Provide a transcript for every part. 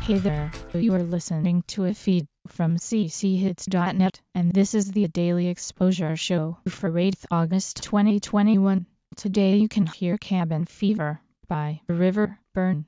Hey there, you are listening to a feed from cchits.net, and this is the Daily Exposure Show for 8th August 2021. Today you can hear Cabin Fever by River Burn.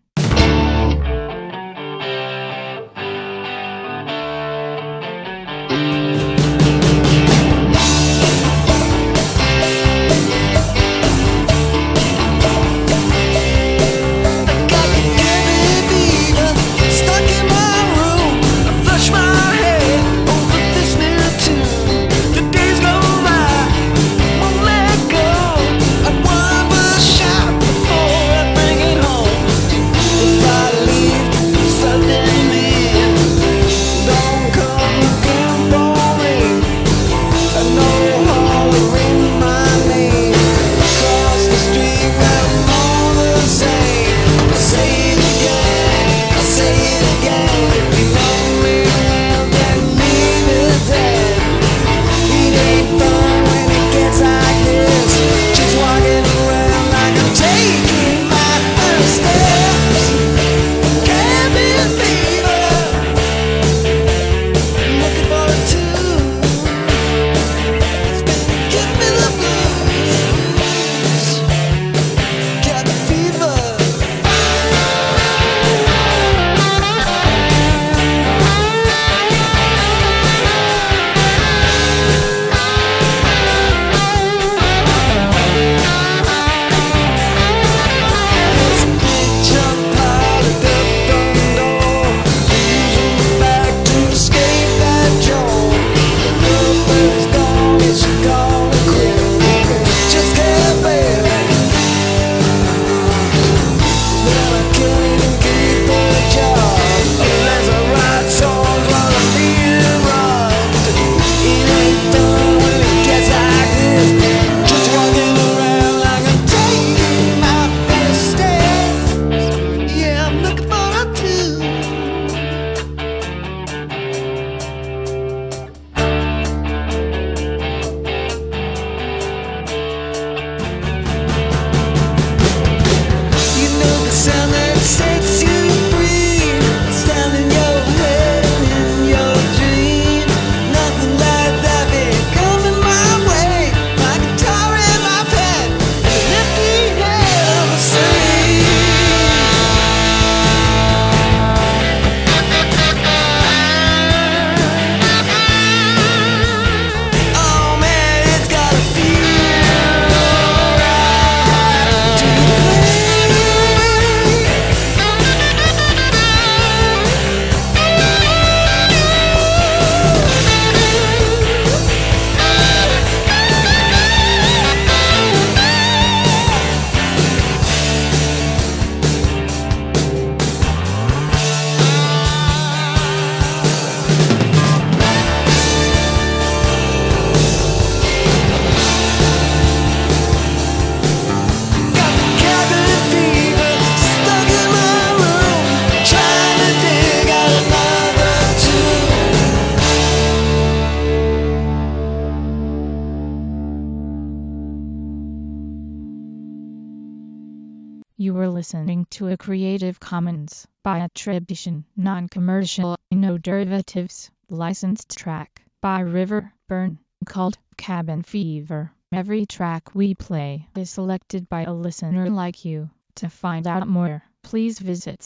You were listening to a Creative Commons by attribution, non-commercial, no derivatives, licensed track by River Burn called Cabin Fever. Every track we play is selected by a listener like you. To find out more, please visit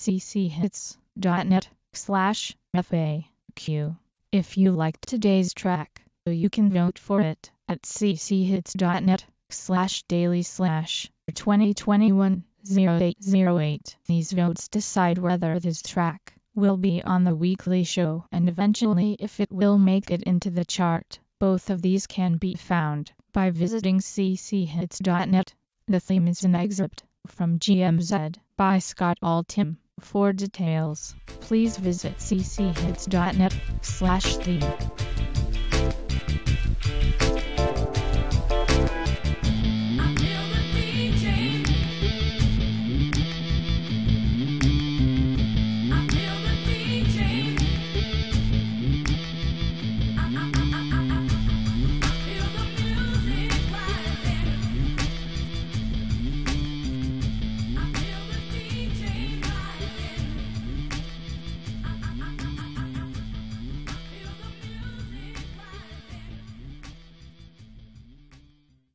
cchits.net/FAQ. If you liked today's track, you can vote for it at cchits.net/daily/2021. 0808. These votes decide whether this track will be on the weekly show and eventually if it will make it into the chart. Both of these can be found by visiting cchits.net. The theme is an excerpt from GMZ by Scott Altham. For details, please visit cchits.net/theme.